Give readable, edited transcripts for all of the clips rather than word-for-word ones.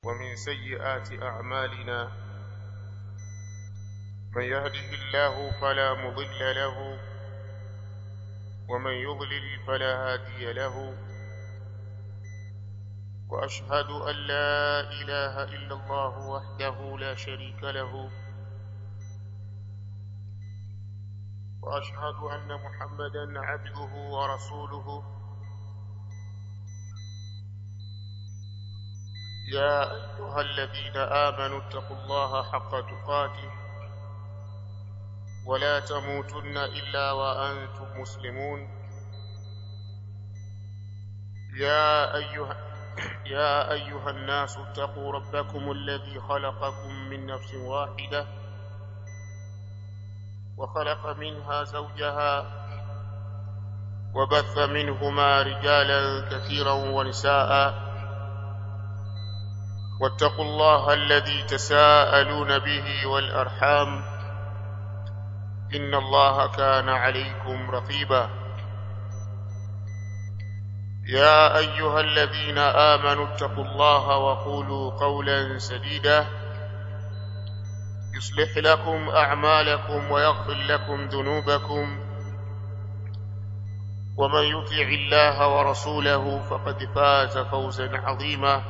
ومن سيئات أعمالنا من يهده الله فلا مضل له ومن يضلل فلا هادي له وأشهد أن لا إله إلا الله وحده لا شريك له وأشهد أن محمدا عبده ورسوله يا أيها الذين آمنوا اتقوا الله حق تقاته ولا تموتن إلا وأنتم مسلمون يا أيها الناس اتقوا ربكم الذي خلقكم من نفس واحدة وخلق منها زوجها وبث منهما رجالا كثيرا ونساء واتقوا الله الذي تساءلون به والأرحام إن الله كان عليكم رقيبا يا أيها الذين آمنوا اتقوا الله وقولوا قولا سديدا يصلح لكم أعمالكم ويغفر لكم ذنوبكم ومن يطع الله ورسوله فقد فاز فوزا عظيما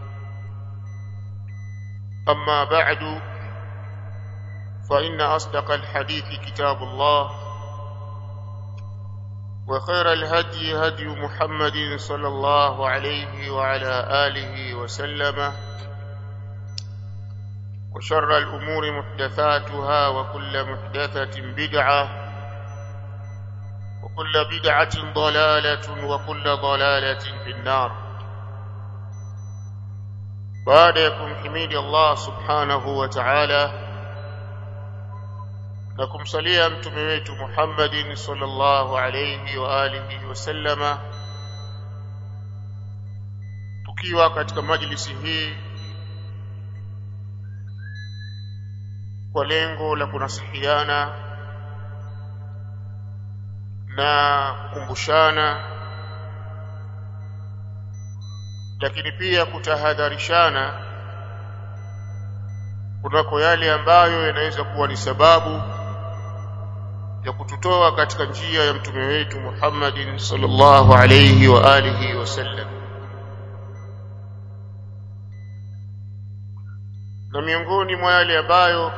أما بعد فإن أصدق الحديث كتاب الله وخير الهدي هدي محمد صلى الله عليه وعلى آله وسلم وشر الأمور محدثاتها وكل محدثة بدعة وكل بدعة ضلالة وكل ضلالة في النار. بعدكم حميد الله سبحانه وتعالى لكم صليا mtume wetu Muhammad sallallahu alayhi wa alihi wasallama, tukiwa katika majlisi hii kwa lengo la kunasihiana na kukumbushana, lakini pia kutahadharishana kunako yale ambayo yanaweza kuwa ni sababu ya kututoa katika njia ya mtume wetu Muhammad sallallahu alayhi wa alihi wasallam. Na miongoni mwa yale ambayo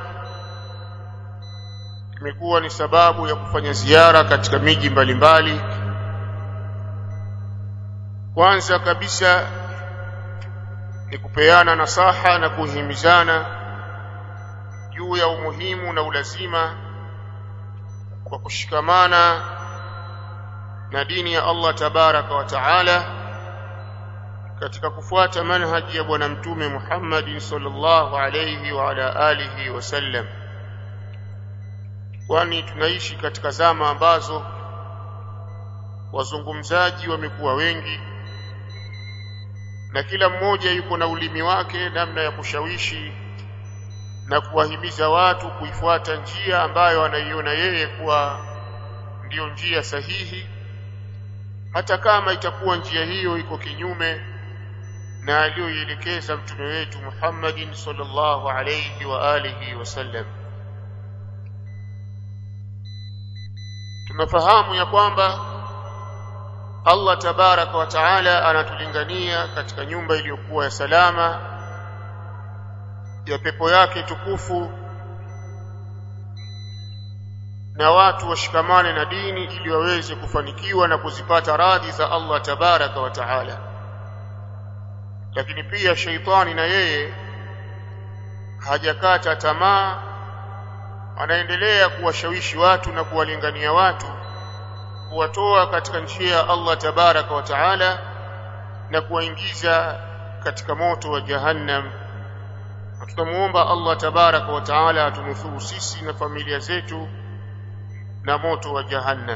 imekuwa ni sababu ya kufanya ziara katika miji mbalimbali, kwanza kabisa ni kupeana nasaha na kuhimizana juu ya umuhimu na ulazima kwa kushikamana na dini ya Allah tabaraka wa taala katika kufuata manhaji ya bwana mtume Muhammad sallallahu alayhi wa ala alihi wasallam, kwani tunaishi katika zama ambazo wazungumzaji wamekuwa wengi na kila mmoja yuko na ulimi wake namna ya kushawishi na kuwahimiza watu kuifuata njia ambayo anaiona yeye kuwa ndiyo njia sahihi, hata kama itakuwa njia hiyo iko kinyume na aliyoelekeza mtume wetu Muhammad sallallahu alayhi wa alihi wasallam. Tunafahamu ya kwamba Allah tabaraka wa taala anatulingania katika nyumba iliyokuwa ya salama ya pepo yake tukufu, na watu washikamane na dini ili waweze kufanikiwa na kuzipata radhi za Allah tabaraka wa taala. Lakini pia shaitani na yeye hajakata tamaa, anaendelea kuwashawishi watu na kuwalingania watu kuwatoa katika njia ya Allah tabaraka wa taala na kuwaingiza katika moto wa jahannam. Tunamuomba Allah tabaraka wa taala atunusuru sisi na familia zetu na moto wa jahannam.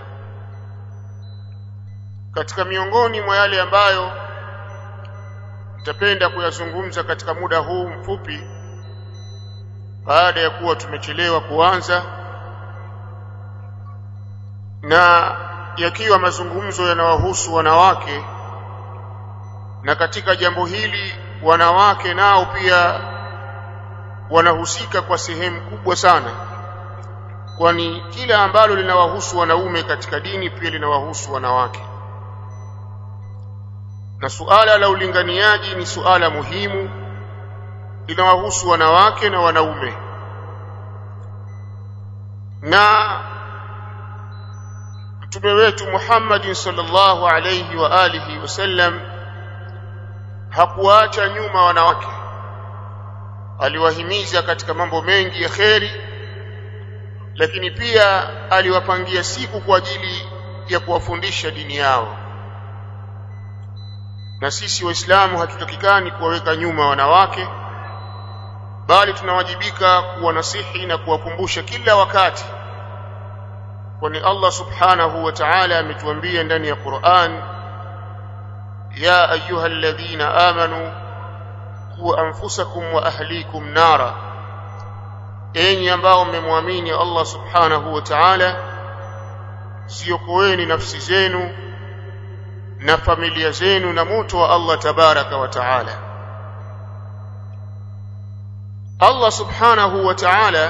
Katika miongoni mwa yale ambayo nitapenda kuyazungumza katika muda huu mfupi, baada ya kuwa tumechelewa kuanza na yakiwa mazungumzo yanawahusu wanawake, na katika jambo hili wanawake nao pia wanahusika kwa sehemu kubwa sana, kwani kila ambalo linawahusu wanaume katika dini pia linawahusu wanawake. Na suala la ulinganiaji ni suala muhimu, linawahusu wanawake na wanaume. Na Mtume wetu Muhammad sallallahu alayhi wa alihi wasallam hakuacha nyuma wanawake, aliwahimiza katika mambo mengi ya kheri, lakini pia aliwapangia siku kwa ajili ya kuwafundisha dini yao. Na sisi Waislamu hatutakikani kuwaweka nyuma wanawake, bali tunawajibika kuwanasihi na kuwakumbusha kila wakati, kwani Allah subhanahu wa ta'ala ametuambia ndani ya Qur'an, ya ayyuhalladhina amanu qu anfusakum wa ahlikum nara, enyi ambao mmemwamini Allah subhanahu wa ta'ala, ziokoeni nafsi zenu na familia zenu na moto wa Allah tabaraka wa ta'ala. Allah subhanahu wa ta'ala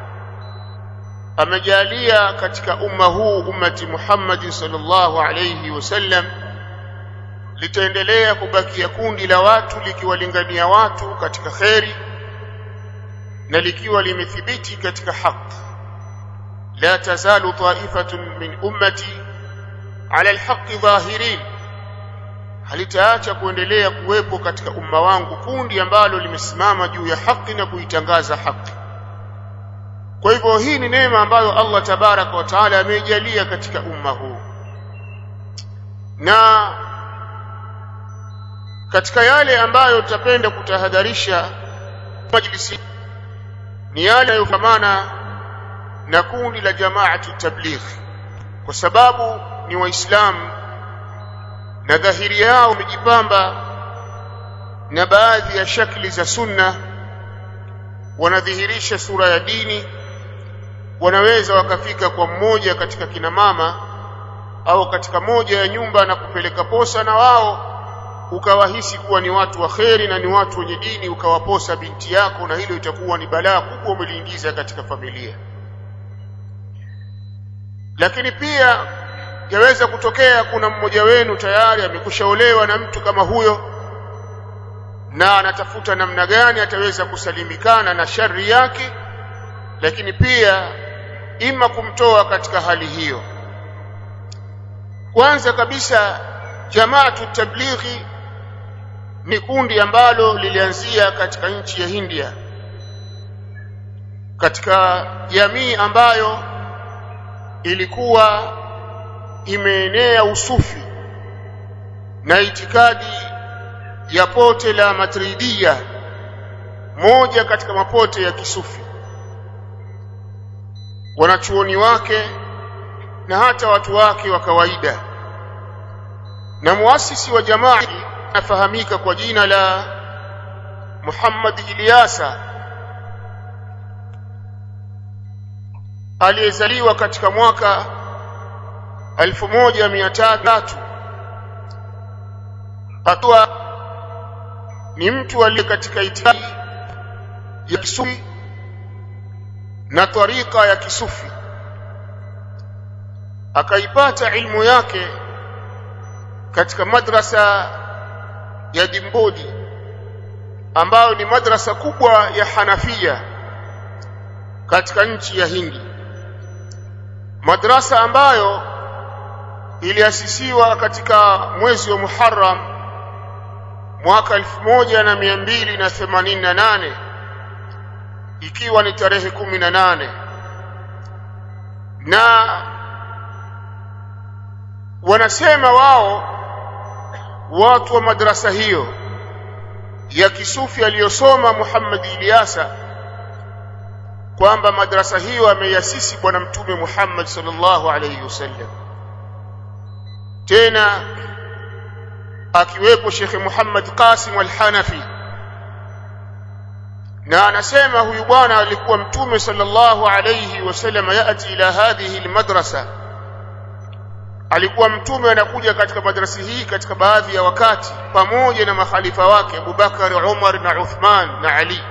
amejalia katika umma huu, ummati Muhammad sallallahu alayhi wasallam, litaendelea kubakia kundi la watu likiwalingania watu katika kheri na likiwa limethibiti katika haki. La tazalu ta'ifatun min ummati ala alhaqqi dhahirin, halitaacha kuendelea kuwepo katika umma wangu kundi ambalo limesimama juu ya haki na kuitangaza haki. Kwa hivyo hii ni neema ambayo Allah tabaraka wa taala amejalia katika umma huu. Na katika yale ambayo tutapenda kutahadharisha majlisi ni yale yanayofanana na kundi la Jamaatu Tabligh, kwa sababu ni Waislamu na dhahiri yao wamejipamba na baadhi ya shakli za sunna, wanadhihirisha sura ya dini. Wanaweza wakafika kwa mmoja katika kina mama au katika moja ya nyumba na kupeleka posa, na wao ukawahisi kuwa ni watu wa kheri na ni watu wenye dini, ukawaposa binti yako, na hilo itakuwa ni balaa kubwa umeliingiza katika familia. Lakini pia yaweza kutokea kuna mmoja wenu tayari amekushaolewa na mtu kama huyo, na anatafuta namna gani ataweza kusalimikana na shari yake, lakini pia ima kumtoa katika hali hiyo. Kwanza kabisa, Jamaatu Tablighi ni kundi ambalo lilianzia katika nchi ya India, katika jamii ambayo ilikuwa imeenea usufi na itikadi ya pote la Maturidia, moja katika mapote ya kisufi. Wanachuoni wake na hata watu wake wa kawaida, na muasisi wa jamaa anafahamika kwa jina la Muhammad Ilyasa, aliyezaliwa katika mwaka 1303, akiwa ni mtu aliye katika itikadi ya kisufi na tariqa ya kisufi. Akaipata ilmu yake katika madrasa ya Dimbodi, ambayo ni madrasa kubwa ya Hanafia katika nchi ya Hindi, madrasa ambayo iliasisiwa katika mwezi wa Muharram mwaka 1288, ikiwa ni tarehe 18. Na wanasema wao watu wa madrasa hiyo ya kisufi aliyosoma Muhammad Ilyasa kwamba madrasa hiyo ameiasisi bwana mtume Muhammad sallallahu alayhi wasallam, tena akiwepo Sheikh Muhammad Qasim al-Hanafi. Na anasema huyu bwana alikuwa mtume sallallahu alayhi wasallam yati ila hadhihi al-madrasa alikuwa mtume anakuja katika madrasa hii katika baadhi ya wakati pamoja na makhalifa wake Abu Bakar, Umar na Uthman na Ali,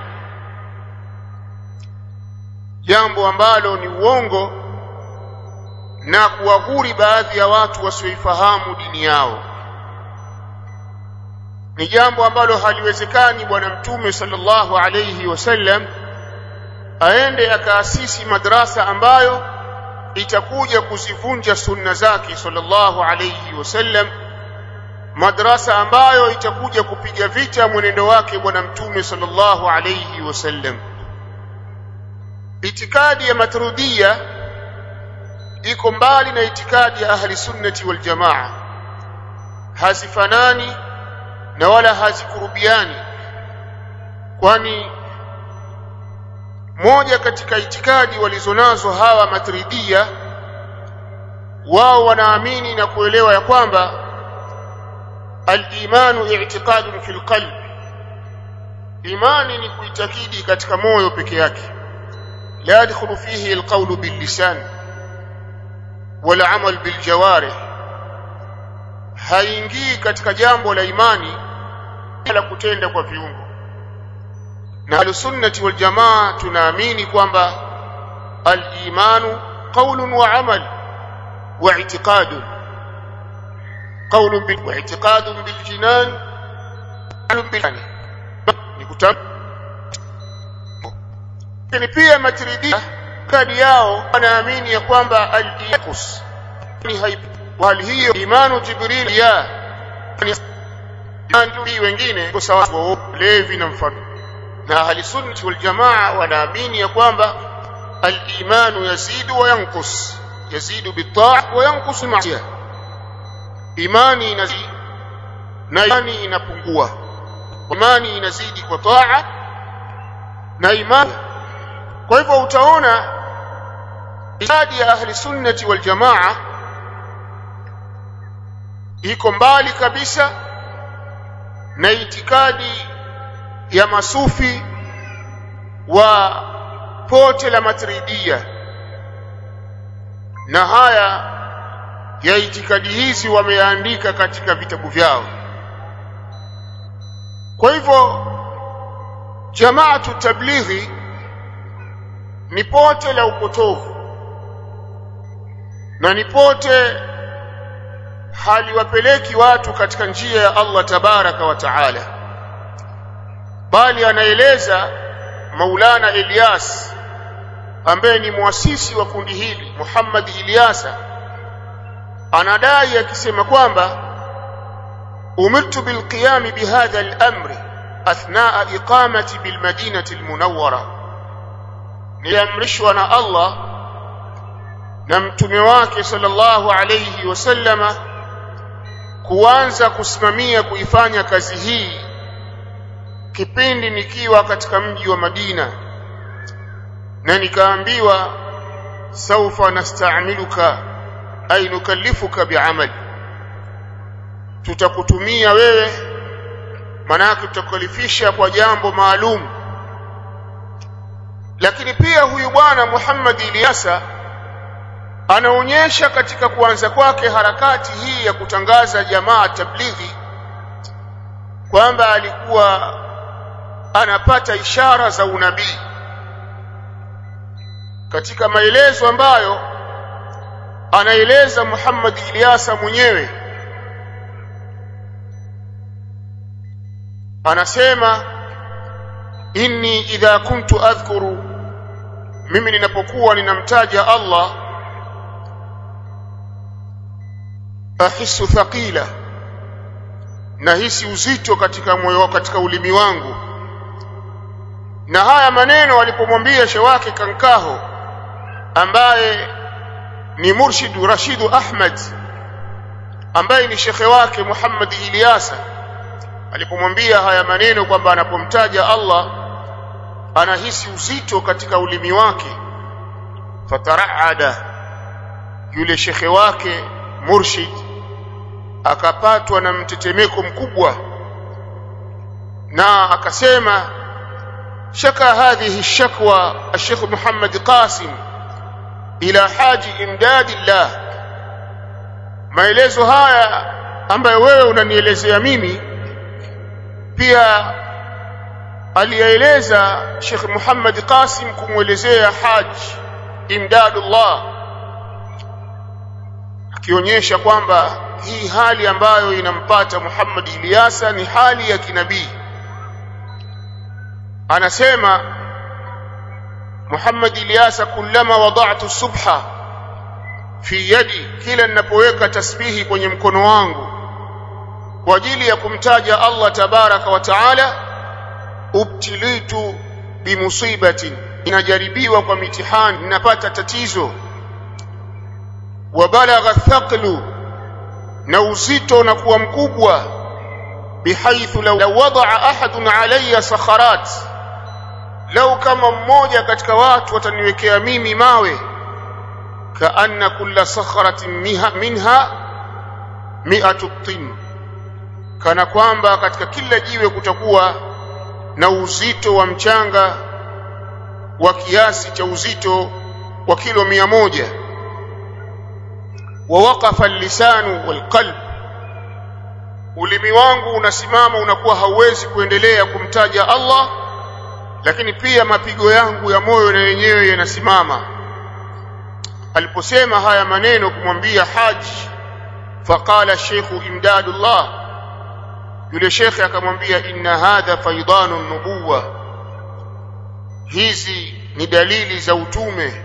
jambo ambalo ni uongo na kuwaghuri baadhi ya watu wasioifahamu dini yao. Ni jambo ambalo haliwezekani bwana mtume sallallahu alayhi wasallam aende akaasisi madrasa ambayo itakuja kuzivunja sunna zake sallallahu alayhi wasallam, madrasa ambayo itakuja kupiga vita mwenendo wake bwana mtume sallallahu alayhi wasallam. Itikadi ya Maturidiyya iko mbali na itikadi ya ahli sunnati wal jamaa, hazifanani na wala hazikurubiani, kwani moja katika itikadi walizonazo hawa Maturidiyya, wao wanaamini na kuelewa ya kwamba al-imanu i'tiqadun fil qalb, imani ni kuitakidi katika moyo peke yake, la yadkhulu fihi al-qawlu bil lisan wal amal bil jawarih, haingii katika jambo la imani la kutenda kwa viungo. Na al-sunnati wal jamaa tunaamini kwamba al-imanu qawlun wa amal wa i'tiqadun, qawlun bil wa i'tiqadun bil jinan bil ni kutam. Lakini pia Maturidiyya kadi yao wanaamini ya kwamba al-iqus ni haibu, hali hiyo imanu Jibril ya ni wengine kwa sababu levi na mfano. Na ahli sunnati wal jamaa wanaamini ya kwamba al-imanu yazidu wa yanqus, yazidu bit-ta'a wa yanqus ma'siyah, imani inazidi na imani inapungua, imani inazidi kwa ta'a na imani. Kwa hivyo utaona itikadi ya ahli sunnati wal jamaa iko mbali kabisa na itikadi ya masufi wa pote la Maturidiyya, na haya ya itikadi hizi wameandika katika vitabu vyao. Kwa hivyo Jamaatu Tablighi ni pote la upotovu na ni pote haliwapeleki watu katika njia ya Allah tabaraka wa taala, bali anaeleza Maulana Ilyas ambaye ni muasisi wa kundi hili, Muhammad Ilyasa, anadai akisema kwamba umirtu bilqiyam bihadha al-amri athnaa iqamati bilmadinati al-munawwara, niamrishwa na Allah na mtume wake sallallahu alayhi wasallama kuanza kusimamia kuifanya kazi hii kipindi nikiwa katika mji wa Madina, na nikaambiwa saufa nasta'miluka ay nukallifuka bi'amali, tutakutumia wewe, manake tutakalifisha kwa jambo maalum. Lakini pia huyu bwana Muhammad Ilyasa anaonyesha katika kuanza kwake harakati hii ya kutangaza jamaa tablighi kwamba alikuwa anapata ishara za unabii. Katika maelezo ambayo anaeleza Muhammad Ilyasa mwenyewe, anasema inni idha kuntu adhkuru, mimi ninapokuwa ninamtaja Allah, ahisu thaqila, nahisi uzito katika moyo, katika ulimi wangu. Na haya maneno alipomwambia shehe wake Kankaho ambaye ni Murshid Rashid Ahmad ambaye ni shekhe wake Muhammad Ilyasa, alipomwambia haya maneno kwamba anapomtaja Allah anahisi uzito katika ulimi wake, fataraada, yule shekhe wake Murshid akapatwa na mtetemeko mkubwa na akasema, shaka hadhihi shakwa Sheikh Muhammad Qasim ila haji imdadillah, maelezo haya ambayo wewe unanielezea mimi pia alieleza Sheikh Muhammad Qasim kumuelezea Haji Imdadullah, akionyesha kwamba hii hali ambayo inampata Muhammad Ilyasa ni hali ya kinabii. Anasema Muhammad Ilyasa, kullama wada'tu subha fi yadi, kila ninapoweka tasbihi kwenye mkono wangu kwa ajili ya kumtaja Allah tabaraka wa taala, ubtilitu bimusibatin, inajaribiwa kwa mitihani, ninapata tatizo. Wa balagha thaqlu, na uzito unakuwa mkubwa, bihaithu law wada'a ahadun alayya sakharat, lau kama mmoja katika watu wataniwekea mimi mawe, kaanna kulla sakharatin minha 100 tin, kana kwamba katika kila jiwe kutakuwa na uzito wa mchanga wa kiasi cha uzito wa kilo 100. Wa waqafa al-lisanu wal-qalb, ulimi wangu unasimama, unakuwa hauwezi kuendelea kumtaja Allah, lakini pia mapigo yangu ya moyo na yenyewe yanasimama. Aliposema haya maneno kumwambia Haji, faqala Sheikh Imdadullah, yule shekhe akamwambia, inna hadha faidanu nubuwa, hizi ni dalili za utume,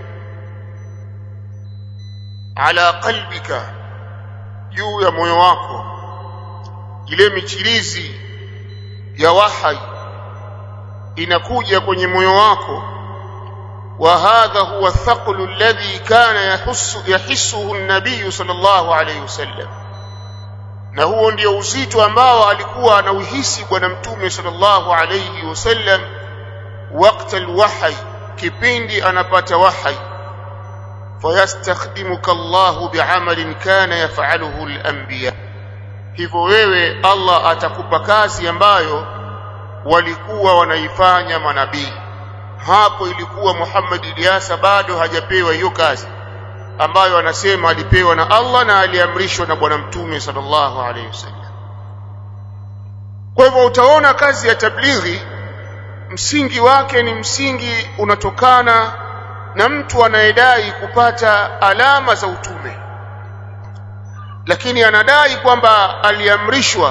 ala qalbika, juu ya moyo wako, ile michirizi ya wahyi inakuja kwenye moyo wako. Wa hadha huwa thaqlu alladhi kana yahissuhu an-nabiy sallallahu alayhi wasallam, na huo ndio uzito ambao alikuwa anauhisi bwana mtume sallallahu alayhi wasallam wakati al-wahy, kipindi anapata wahy. Fayastakhdimuka Allahu bi'amalin kana yaf'aluhu al-anbiya, hivyo wewe Allah atakupa kazi ambayo walikuwa wanaifanya manabii. Hapo ilikuwa Muhammad Ilyasa bado hajapewa hiyo kazi ambayo anasema alipewa na Allah na aliamrishwa na bwana mtume sallallahu alayhi wasallam. Kwa hivyo utaona kazi ya tablighi msingi wake ni msingi unatokana na mtu anayedai kupata alama za utume, lakini anadai kwamba aliamrishwa,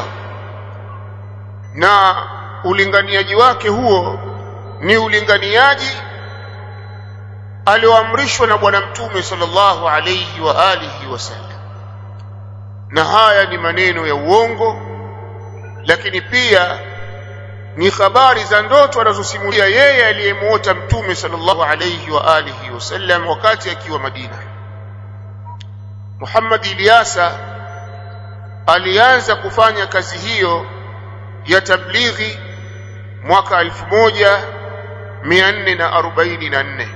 na ulinganiaji wake huo ni ulinganiaji alioamrishwa na bwana mtume sallallahu alayhi wa alihi wasallam. Na haya ni maneno ya uongo, lakini pia ni habari za ndoto anazosimulia yeye aliyemuota mtume sallallahu alayhi wa alihi wasallam wakati akiwa Madina. Muhammad Ilyasa alianza kufanya kazi hiyo ya tablighi mwaka 1444,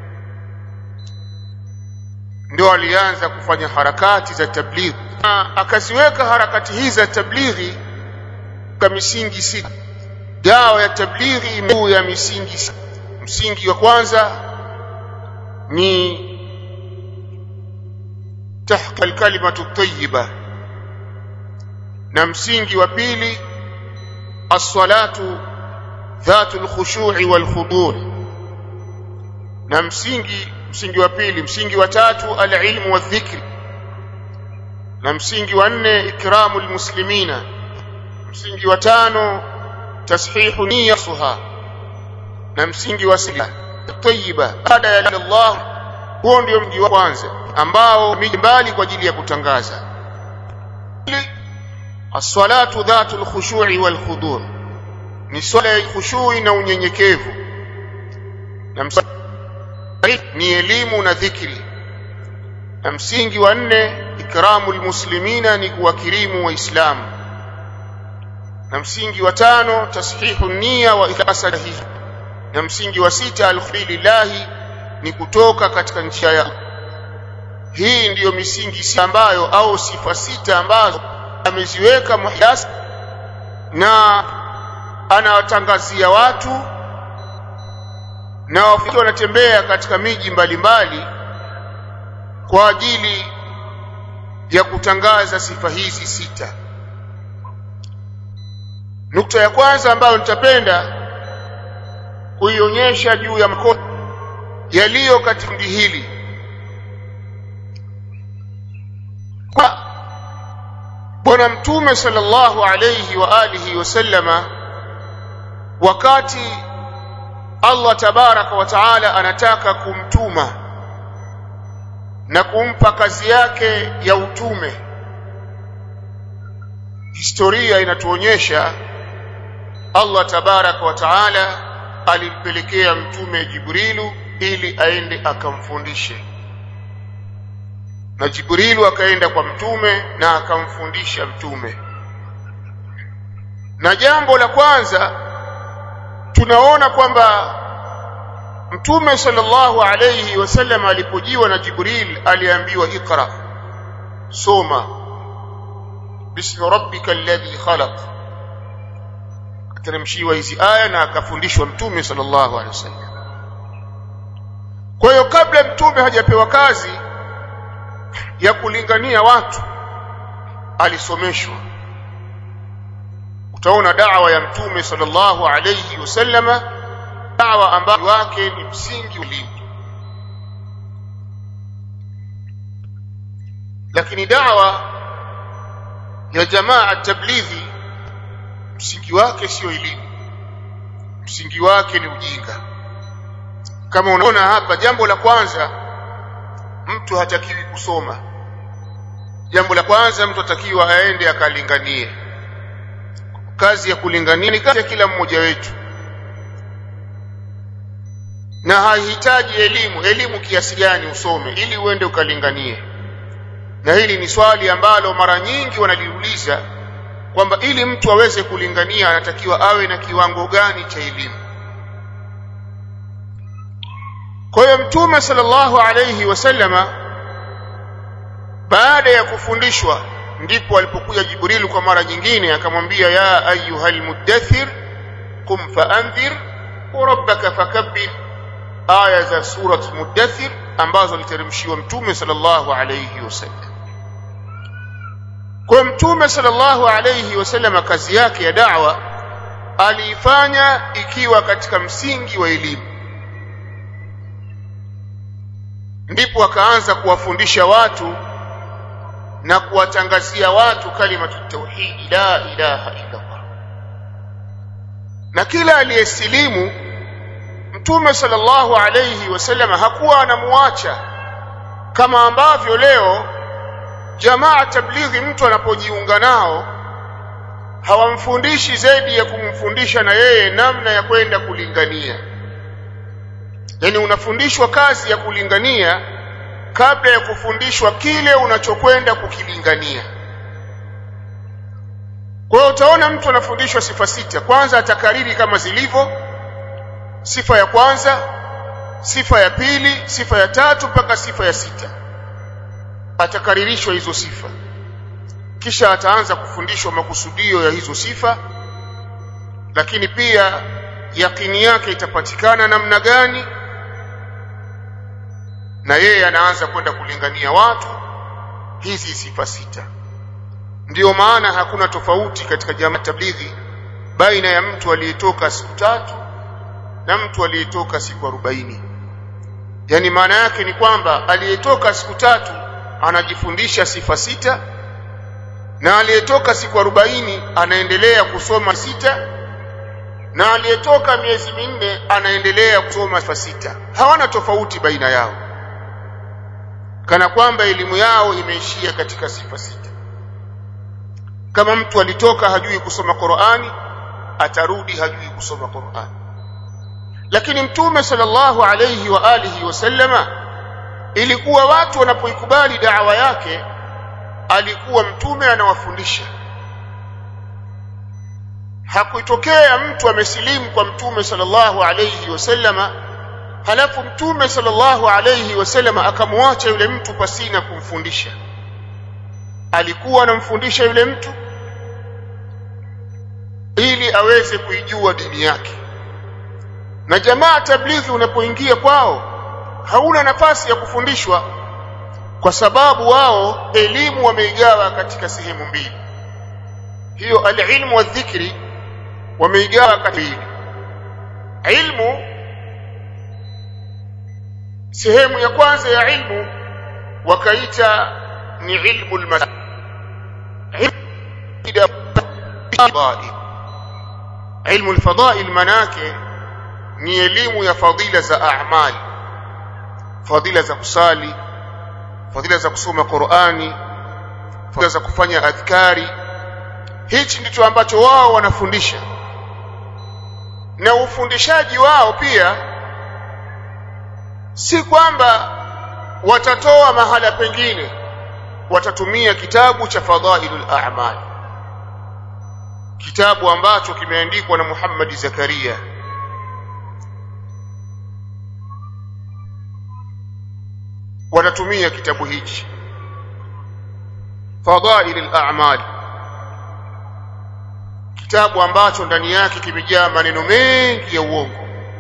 ndio alianza kufanya harakati za tablighi, akaziweka harakati hizi za tablighi kwa misingi sita. Dawa ya tablighi juu ya misingi sita. Msingi wa kwanza ni tahqiq al-kalimatu at-tayyiba, na msingi wa pili as-salatu dhatu al-khushu'i wal-khudu', na msingi wa pili. Msingi wa tatu al-ilmu wadh-dhikri, na msingi wa nne ikramu al-muslimina. Msingi wa tano tashihu niyyatuha, na msingi wa sita tayyiba baada ya Allah. Huo ndio mji wa kwanza ambao miji mbali kwa ajili ya kutangaza as-salatu dhatu al-khushu'i wal-khudu', ni swala ya khushu'i na unyenyekevu, na ni elimu na dhikri. Na msingi wa nne ikramu al-muslimina, ni kuwakirimu waislamu. Na msingi wa tano tashihu nia wa ikhlasahi, na msingi wa sita al-khilillahi, ni kutoka katika njia ya. Hii ndiyo misingi sita ambayo, au sifa sita ambazo ameziweka Muhlas, na anawatangazia watu, na wafiki wanatembea katika miji mbalimbali kwa ajili ya kutangaza sifa hizi sita. Nukta ya kwanza ambayo nitapenda kuionyesha juu ya makosa yaliyo katika kundi hili, Bwana Mtume sallallahu alayhi wa alihi wasallama, wakati Allah tabaraka wa taala anataka kumtuma na kumpa kazi yake ya utume, historia inatuonyesha Allah tabaraka wa taala alimpelekea mtume Jibrilu ili aende akamfundishe, na Jibrilu akaenda kwa mtume na akamfundisha mtume. Na jambo la kwanza tunaona kwamba Mtume sallallahu alayhi wasallam alipojiwa na Jibril aliambiwa iqra, soma bismi rabbika alladhi khalaq, ateremshiwa hizi aya na akafundishwa Mtume sallallahu alayhi wasallam. Kwa hiyo kabla mtume hajapewa kazi ya kulingania watu alisomeshwa. Utaona da'wa ya Mtume sallallahu alayhi wasallama, da'wa ambayo wake ni msingi wa elimu. Lakini da'wa ya jamaa tablighi msingi wake sio elimu, msingi wake ni ujinga. Kama unaona hapa, jambo la kwanza mtu hatakiwi kusoma. Jambo la kwanza mtu hatakiwa aende akalinganie. Kazi ya kulingania ni kazi ya kila mmoja wetu, na haihitaji elimu kiasi gani usome ili uende ukalinganie. Na hili ni swali ambalo mara nyingi wanaliuliza kwamba ili mtu aweze kulingania anatakiwa awe na kiwango gani cha elimu. Kwa hiyo Mtume sallallahu alayhi wasallama baada ya kufundishwa ndipo alipokuja Jibril kwa mara nyingine akamwambia, ya ayyuhal muddathir qum fa'anzir wa rabbaka fakabbir, aya za surat Muddathir ambazo aliteremshiwa Mtume sallallahu alayhi wasallam. Kwa Mtume sallallahu alayhi wasallam kazi yake ya da'wa aliifanya ikiwa katika msingi wa elimu. Ndipo akaanza kuwafundisha watu na kuwatangazia watu kalimatu tauhid, la ilaha illa Allah. Na kila aliyesilimu Mtume sallallahu alayhi wasallam hakuwa anamuacha, kama ambavyo leo jamaa tablighi mtu anapojiunga nao hawamfundishi zaidi ya kumfundisha na yeye namna ya kwenda kulingania. Yani unafundishwa kazi ya kulingania kabla ya kufundishwa kile unachokwenda kukilingania. Kwa hiyo utaona mtu anafundishwa sifa sita. Kwanza atakariri kama zilivyo, sifa ya kwanza, sifa ya pili, sifa ya tatu mpaka sifa ya sita. Atakaririshwa hizo sifa, kisha ataanza kufundishwa makusudio ya hizo sifa, lakini pia yakini yake itapatikana namna gani, na yeye anaanza kwenda kulingania watu hizi sifa sita. Ndiyo maana hakuna tofauti katika jamaa tablighi baina ya mtu aliyetoka siku 3 na mtu aliyetoka siku 40. Yani maana yake ni kwamba aliyetoka siku 3 anajifundisha sifa sita, na aliyetoka siku 40 anaendelea kusoma sita, na aliyetoka miezi 4 anaendelea kusoma sifa sita. Hawana tofauti baina yao, kana kwamba elimu yao imeishia katika sifa sita. Kama mtu alitoka hajui kusoma Qur'ani, atarudi hajui kusoma Qur'ani. Lakini Mtume sallallahu alayhi wa alihi wasallama, ilikuwa watu wanapoikubali da'wa yake, alikuwa Mtume anawafundisha. Hakuitokea mtu amesilimu kwa Mtume sallallahu alayhi wasallama halafu Mtume sallallahu alayhi wasallama akamwacha yule mtu pasina kumfundisha. Alikuwa anamfundisha yule mtu ili aweze kuijua dini yake. Na jamaa tablighi unapoingia kwao hauna nafasi ya kufundishwa, kwa sababu wao elimu wameigawa katika sehemu mbili. Hiyo al-ilmu wa dhikri wameigawa katika mbili. Ilmu, sehemu ya kwanza ya ilmu wakaita ni ilmu al-masail. Ilmu al-fadail manake ni elimu ya fadila za a'mal, fadila za kusali, fadila za kusoma Qur'ani, fadila za kufanya adhkari. Hichi ndicho ambacho wao wanafundisha, na ufundishaji wao pia si kwamba watatoa mahala pengine, watatumia kitabu cha Fadailul A'mal, kitabu ambacho kimeandikwa na Muhammad Zakaria. Wanatumia kitabu hichi Fadailul A'mal, kitabu ambacho ndani yake kimejaa maneno mengi ya uongo.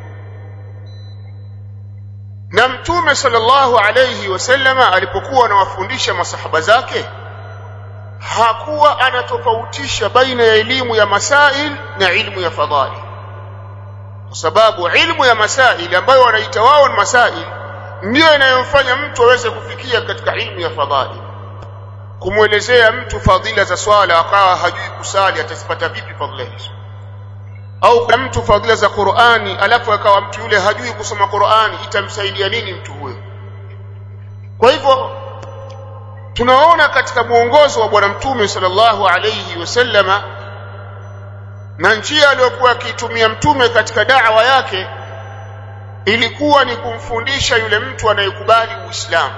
Na Mtume sallallahu alayhi wasallama alipokuwa anawafundisha masahaba zake hakuwa anatofautisha baina ya elimu ya masail na ilmu ya fadhail, kwa sababu ilmu ya masail ambayo wanaita wao ni masail ndio inayomfanya mtu aweze kufikia katika ilmu ya fadhail. Kumuelezea mtu fadhila za swala akawa hajui kusali, atazipata vipi fadhila hizo? Au kwa mtu fadhila za Qur'ani alafu akawa mtu yule hajui kusoma Qur'ani, itamsaidia nini mtu huyo? Kwa hivyo tunaona katika muongozo wa bwana Mtume sallallahu alayhi wasallama na njia aliyokuwa akitumia Mtume katika da'wa yake ilikuwa ni kumfundisha yule mtu anayekubali Uislamu.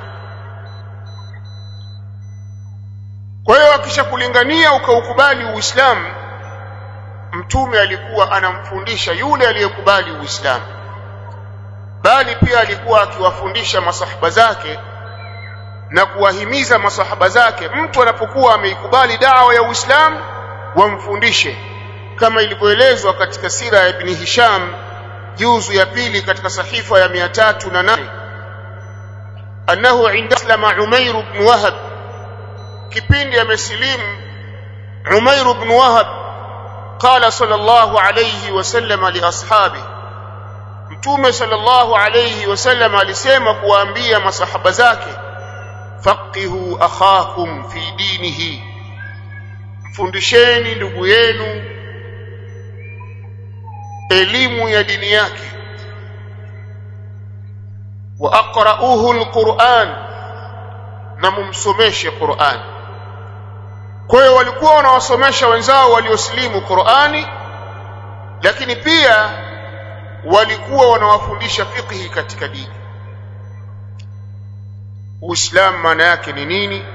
Kwa hiyo akishakulingania ukaukubali Uislamu, Mtume alikuwa anamfundisha yule aliyekubali Uislamu, bali pia alikuwa akiwafundisha masahaba zake na kuwahimiza masahaba zake mtu anapokuwa ameikubali da'wa ya Uislamu wamfundishe, kama ilivyoelezwa katika sira ya Ibn Hisham juzu ya pili katika sahifa ya 308 annahu inda aslama Umair ibn Wahab, kipindi amesilimu Umair ibn Wahab, qala sallallahu alayhi wasallam li ashabi, Mtume sallallahu alayhi wasallam alisema kuwaambia masahaba zake, faqihu akhakum fi dinihi, mfundisheni ndugu yenu elimu ya dini yake, wa aqra'uhu alquran, na mumsomeshe Qur'an. Kwa hiyo walikuwa wanawasomesha wenzao walioslimu Qur'ani, lakini pia walikuwa wanawafundisha fiqhi katika dini. Uislamu maana yake ni nini?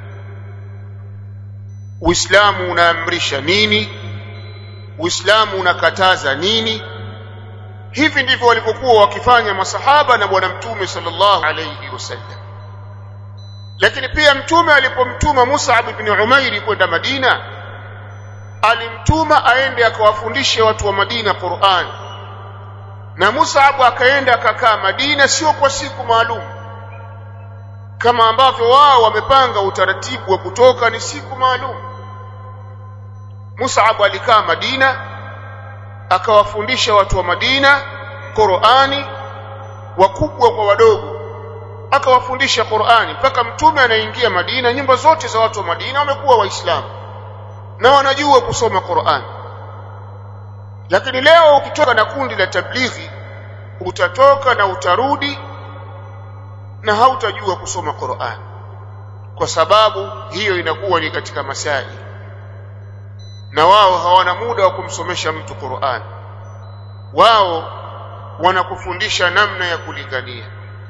Uislamu unaamrisha nini? Uislamu unakataza nini? Hivi ndivyo walivyokuwa wakifanya masahaba na bwana Mtume sallallahu alayhi wasallam. Lakini pia Mtume alipomtuma Mus'ab ibn Umair kwenda Madina, alimtuma aende akawafundishe watu wa Madina Qur'an, na Mus'ab akaenda akakaa Madina sio kwa siku maalum kama ambavyo wao wamepanga utaratibu wa kutoka ni siku maalum. Mus'ab alikaa Madina akawafundisha watu wa Madina Qur'ani, wakubwa kwa wadogo, akawafundisha Qur'ani mpaka Mtume anaingia Madina. Nyumba zote za watu wa Madina wamekuwa Waislamu na wanajua kusoma Qur'ani. Lakini leo ukitoka na kundi la tablighi, utatoka na utarudi na hautajua kusoma Qur'ani, kwa sababu hiyo inakuwa ni katika masaili, na wao hawana muda wa kumsomesha mtu Qur'ani. Wao wanakufundisha namna ya kulingania.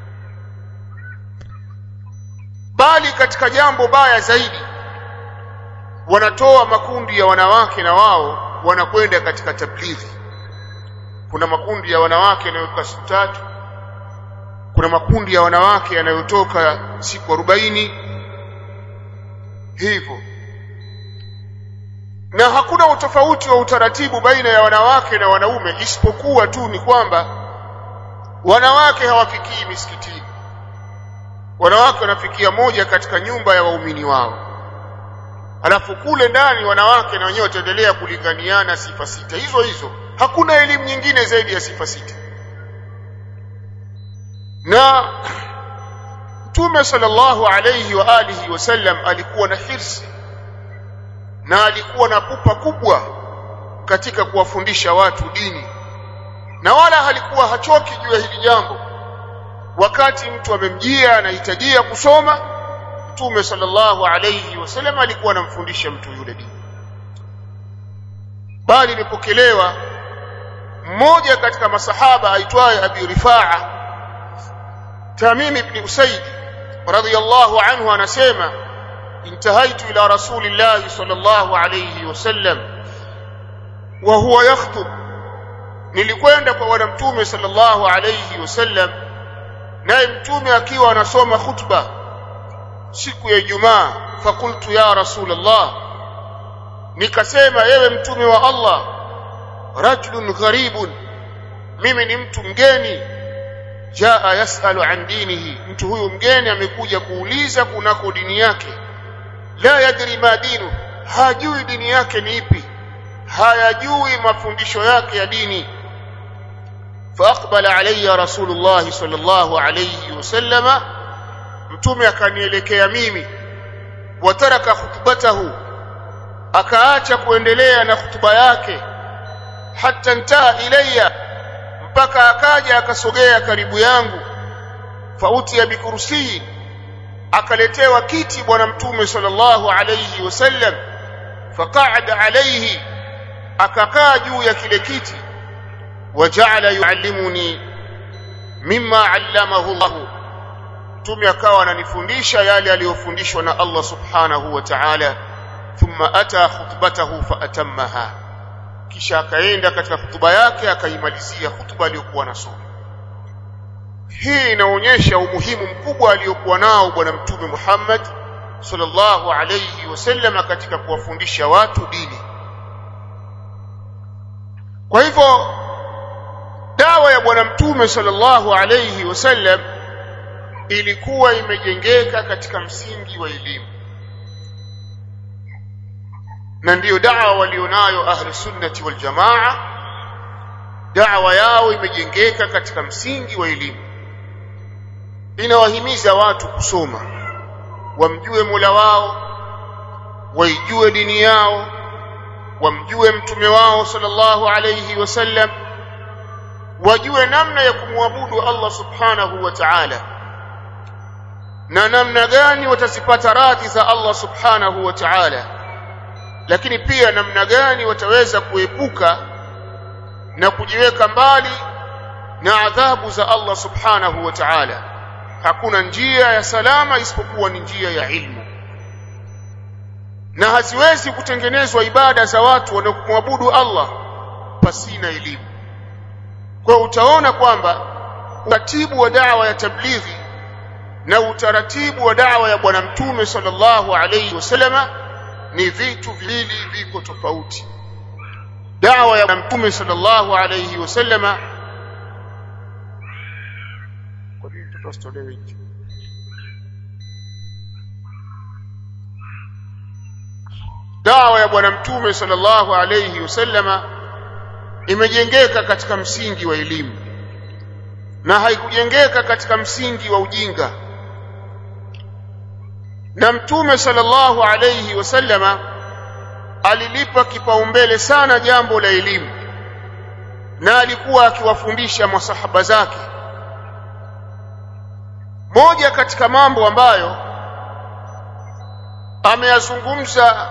Bali katika jambo baya zaidi, wanatoa makundi ya wanawake na wao wanakwenda katika tablighi. Kuna makundi ya wanawake yanayotoka siku 3, kuna makundi ya wanawake yanayotoka siku 40 hivyo, na hakuna utofauti wa utaratibu baina ya wanawake na wanaume, isipokuwa tu ni kwamba wanawake hawafikii misikitini wanawake wanafikia moja katika nyumba ya waumini wao, alafu kule ndani wanawake na wenyewe wataendelea kulinganiana sifa sita hizo hizo. Hakuna elimu nyingine zaidi ya sifa sita. Na Mtume sallallahu alayhi wa alihi wasallam alikuwa na hirsi na alikuwa na pupa kubwa katika kuwafundisha watu dini, na wala halikuwa hachoki juu ya hili jambo. Wakati mtu amemjia anahitajia kusoma, Mtume sallallahu alayhi wasallam alikuwa anamfundisha mtu yule dini. Bali imepokelewa mmoja katika masahaba aitwaye Abi Rifaa Tamim ibn Usayd radhiyallahu anhu anasema, intahaitu ila rasulillahi sallallahu alayhi wasallam wa huwa yakhutub, nilikwenda kwa bwana Mtume sallallahu alayhi wasallam naye Mtume akiwa anasoma khutba siku ya Ijumaa. Fakultu ya Rasulullah, nikasema ewe Mtume wa Allah, rajulun gharibun, mimi ni mtu mgeni, jaa yasalu an dinihi, mtu huyu mgeni amekuja kuuliza kunako dini yake, la yadri ma dinu, hajui dini yake ni ipi, hayajui mafundisho yake ya dini. Faaqbala alayya Rasulullah sallallahu alayhi wasallama, Mtume akanielekea mimi, wataraka khutbatahu, akaacha kuendelea na khutba yake, hatta ntaa ilayya, mpaka akaja akasogea karibu yangu. Fautia bikursi, akaletewa kiti bwana Mtume sallallahu alayhi wasallam, faqa'ada alayhi, akakaa juu ya kile kiti. Waja'ala yuallimuni mimma 'allamahu Allah, Mtume akawa ananifundisha yale aliyofundishwa na Allah subhanahu wa ta'ala. Thumma ata khutbatahu fa atammaha, kisha akaenda katika hutuba yake akaimalizia hutuba aliyokuwa nasoma. Hii inaonyesha umuhimu mkubwa aliyokuwa nao bwana Mtume Muhammad sallallahu alayhi wasallam katika kuwafundisha watu dini. Kwa hivyo dawa ya bwana Mtume sallallahu alayhi wasallam ilikuwa imejengeka katika msingi wa elimu, na ndiyo dawa walionayo ahli sunnati wal jamaa. Dawa yao imejengeka katika msingi wa elimu, inawahimiza watu kusoma, wamjue Mola wao, waijue dini yao, wamjue mtume wao sallallahu alayhi wasallam, wajue namna ya kumwabudu Allah subhanahu wa ta'ala, na namna gani watazipata radhi za Allah subhanahu wa ta'ala, lakini pia namna gani wataweza kuepuka na kujiweka mbali na adhabu za Allah subhanahu wa ta'ala. Hakuna njia ya salama isipokuwa ni njia ya ilmu, na haziwezi kutengenezwa ibada za watu wanaomwabudu Allah pasina elimu. Kwa utaona kwamba utaratibu wa da'wa ya tablighi na utaratibu wa da'wa ya bwana Mtume sallallahu alayhi wasallama ni vitu viwili viko tofauti. Da'wa ya Mtume sallallahu alayhi wasallama, kwa nini tutostolewe hicho? Da'wa ya bwana Mtume sallallahu alayhi wasallama imejengeka katika msingi wa elimu na haikujengeka katika msingi wa ujinga. Na Mtume sallallahu alayhi wasallama alilipa kipaumbele sana jambo la elimu, na alikuwa akiwafundisha masahaba zake. Moja katika mambo ambayo ameyazungumza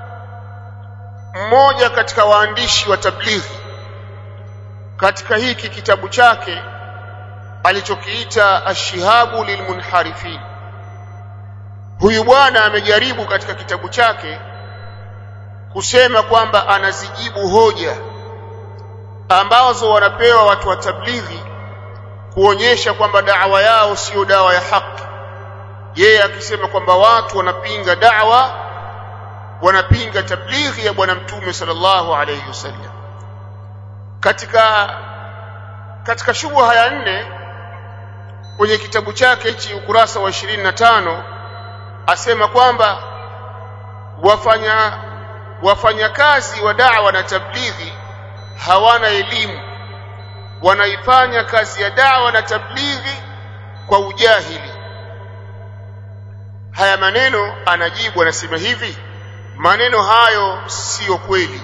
mmoja katika waandishi wa tablighi katika hiki kitabu chake alichokiita Ash-Shihabu lilmunharifin, huyu bwana amejaribu katika kitabu chake kusema kwamba anazijibu hoja ambazo wanapewa watu wa tablighi kuonyesha kwamba da'wa yao sio dawa ya haki. Yeye akisema kwamba watu wanapinga da'wa, wanapinga tablighi ya bwana Mtume sallallahu alayhi wasallam. Katika shubha ya 4 kwenye kitabu chake hichi ukurasa wa 25 asema kwamba wafanyakazi wa da'wa na tablighi hawana elimu, wanaifanya kazi ya da'wa na tablighi kwa ujahili. Haya maneno anajibu, anasema hivi, maneno hayo sio kweli,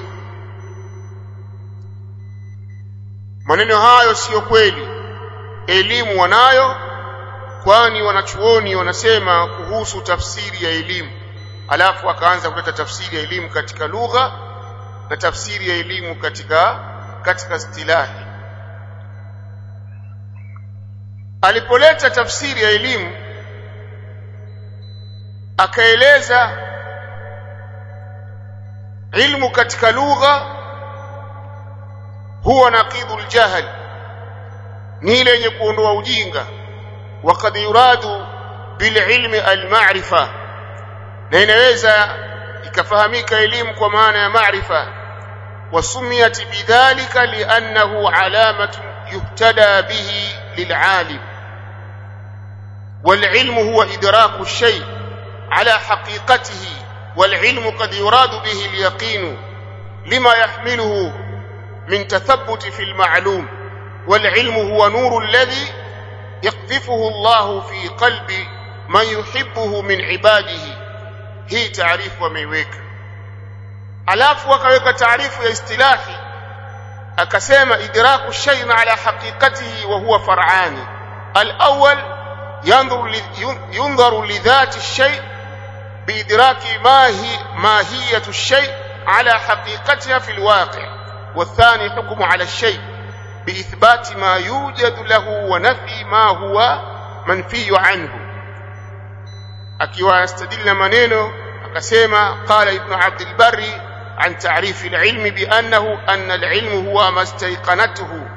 maneno hayo sio kweli. Elimu wanayo, kwani wanachuoni wanasema kuhusu tafsiri ya elimu. Alafu akaanza kuleta tafsiri ya elimu katika lugha na tafsiri ya elimu katika istilahi. Alipoleta tafsiri ya elimu akaeleza ilmu katika lugha huwa naqidul jahl, ni ile yenye kuondoa ujinga. Waqad yuradu bil ilmi al ma'rifa, na inaweza ikafahamika elimu kwa maana ya maarifa. Wasumiyat bidhalika li'annahu alamatu yuhtada bihi lil'alim, wal ilmu huwa idraku ash-shay' ala haqiqatihi, wal ilmu qad yuradu bihi al yaqin lima yahmiluhu min tathabbut fi al ma'lum, wal ilmu huwa nuru alladhi yaqdhifuhu Allah fi qalbi man yuhibbuhu min ibadihi. Hii taarifu wameiweka. Alafu akaweka taarifu ya istilahi akasema idraku shay'in ala haqiqatihi wa huwa far'ani. al-awwal yunzaru li dhati ash-shay' biidraki mahiyatu ash-shay' ala haqiqatiha fi al-waqi', والثاني حكم على الشيء بإثبات ما يوجد له ونفي ما هو منفي عنه. akiwa astadilla maneno akasema qala ibn abd al-barri an ta'rif al-ilm bi annahu anna al-ilm huwa ma istayqanatuhu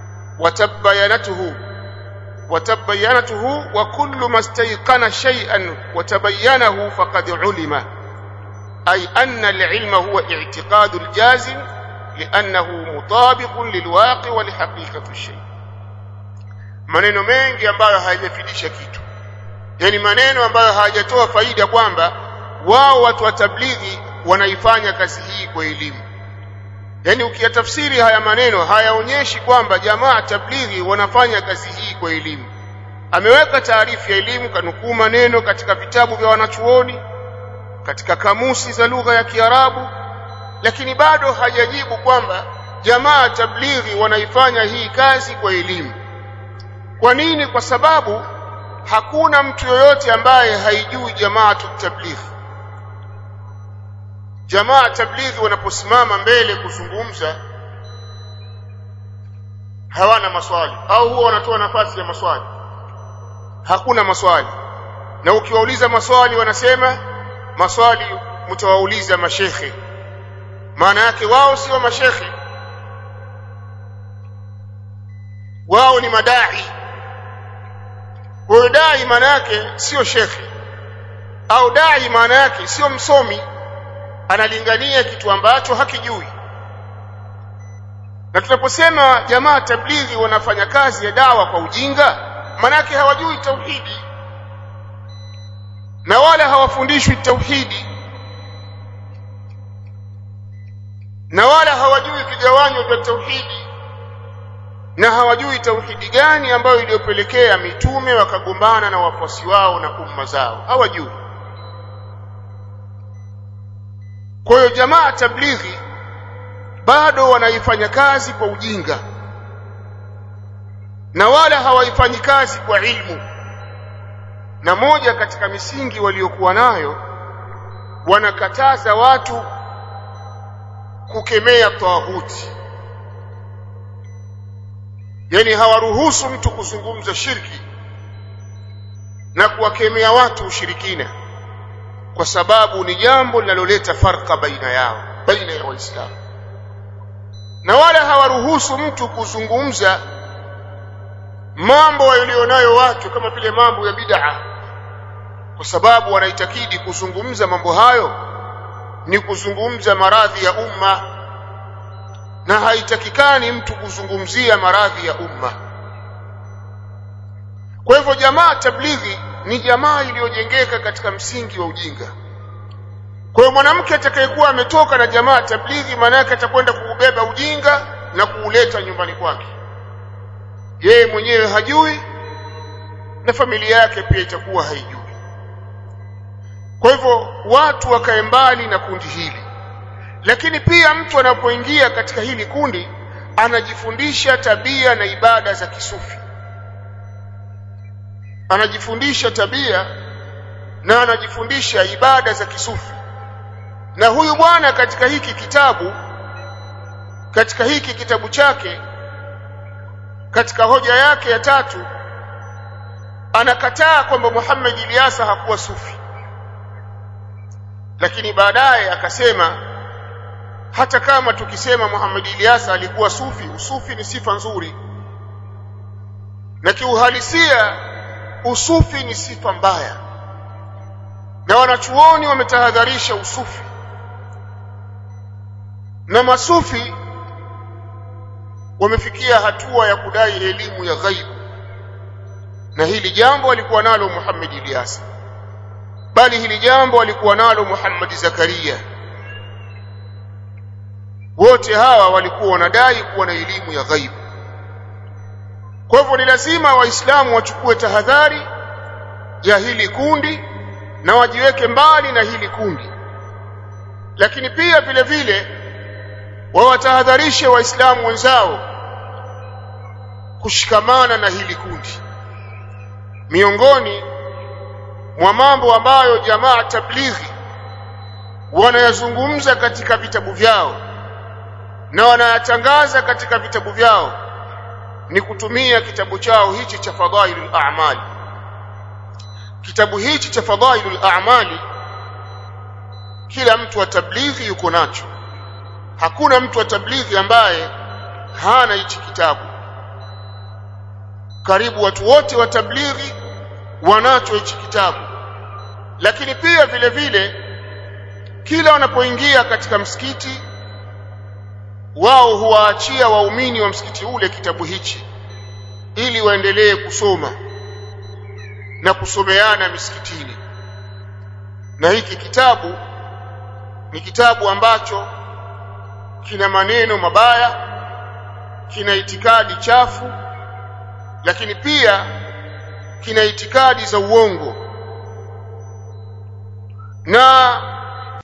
wa tabayyanatuhu wa kullu ma istayqana shay'an wa tabayyanahu faqad ulima, ay anna al-ilm huwa i'tiqad al-jazim li'annahu mutabiqun lilwaqi wa lihaqiqati ash-shay'. maneno mengi ambayo hayajafidisha kitu, yani maneno ambayo hawajatoa faida kwamba wao watu wa tablighi wanaifanya kazi hii kwa elimu. Yani ukiyatafsiri haya maneno hayaonyeshi kwamba jamaa tablighi wanafanya kazi hii kwa elimu. Ameweka taarifu ya elimu, kanukuu maneno katika vitabu vya wanachuoni, katika kamusi za lugha ya Kiarabu, lakini bado hajajibu kwamba jamaa tablighi wanaifanya hii kazi kwa elimu. Kwa nini? Kwa sababu hakuna mtu yoyote ambaye haijui jamaa tablighi. Jamaa tablighi wanaposimama mbele kuzungumza hawana maswali, au huwa wanatoa nafasi ya maswali. Hakuna maswali, na ukiwauliza maswali wanasema maswali mtawauliza mashekhe. Maana yake wao sio mashekhe, wao ni madai. Kwa dai maana yake sio shekhe, au dai maana yake sio msomi, analingania kitu ambacho hakijui. Na tunaposema jamaa tablighi wanafanya kazi ya dawa kwa ujinga, maana yake hawajui tauhidi na wala hawafundishwi tauhidi na wala hawajui vigawanyo vya tauhidi na hawajui tauhidi gani ambayo iliyopelekea mitume wakagombana na wafuasi wao na umma zao, hawajui. Kwa hiyo jamaa tablighi bado wanaifanya kazi kwa ujinga na wala hawaifanyi kazi kwa ilmu. Na moja katika misingi waliokuwa nayo, wanakataza watu kukemea tawhuti, yani hawaruhusu mtu kuzungumza shirki na kuwakemea watu ushirikina, kwa sababu ni jambo linaloleta farqa baina ya Waislamu. Na wala hawaruhusu mtu kuzungumza mambo walionayo watu kama vile mambo ya bid'a, kwa sababu wanaitakidi kuzungumza mambo hayo ni kuzungumza maradhi ya umma, na haitakikani mtu kuzungumzia maradhi ya umma. Kwa hivyo jamaa tablighi ni jamaa iliyojengeka katika msingi wa ujinga. Kwa hiyo mwanamke atakayekuwa ametoka na jamaa tablighi, maana yake atakwenda kuubeba ujinga na kuuleta nyumbani kwake. Yeye mwenyewe hajui na familia yake pia itakuwa haijui. Kwa hivyo watu wakae mbali na kundi hili. Lakini pia mtu anapoingia katika hili kundi anajifundisha tabia na ibada za kisufi. Anajifundisha tabia na anajifundisha ibada za kisufi. Na huyu bwana katika hiki kitabu chake, katika hoja yake ya 3 anakataa kwamba Muhammad Ilyasa hakuwa sufi. Lakini baadaye akasema hata kama tukisema Muhammad Ilyasa alikuwa sufi, usufi ni sifa nzuri, na kiuhalisia usufi ni sifa mbaya, na wanachuoni wametahadharisha usufi. Na masufi wamefikia hatua ya kudai elimu ya ghaibu, na hili jambo alikuwa nalo Muhammad Ilyasa, bali hili jambo alikuwa nalo Muhammad Zakaria. Wote hawa walikuwa wanadai kuwa na elimu ya ghaibu. Kwa hivyo ni lazima waislamu wachukue tahadhari ya hili kundi na wajiweke mbali na hili kundi. Lakini pia vile vile wawatahadharishe waislamu wenzao kushikamana na hili kundi. Miongoni mwa mambo ambayo jamaa tablighi wanayazungumza katika vitabu vyao na wanayatangaza katika vitabu vyao ni kutumia kitabu chao hichi cha Fadhailul A'mal. Kitabu hichi cha Fadhailul A'mal kila mtu wa tablighi yuko nacho. Hakuna mtu wa tablighi ambaye hana hichi kitabu. Karibu watu wote wa tablighi wanacho hichi kitabu. Lakini pia vile vile kila wanapoingia katika msikiti wao huwaachia waumini wa msikiti ule kitabu hichi ili waendelee kusoma na kusomeana misikitini. Na hiki kitabu ni kitabu ambacho kina maneno mabaya, kina itikadi chafu, lakini pia kina itikadi za uongo. Na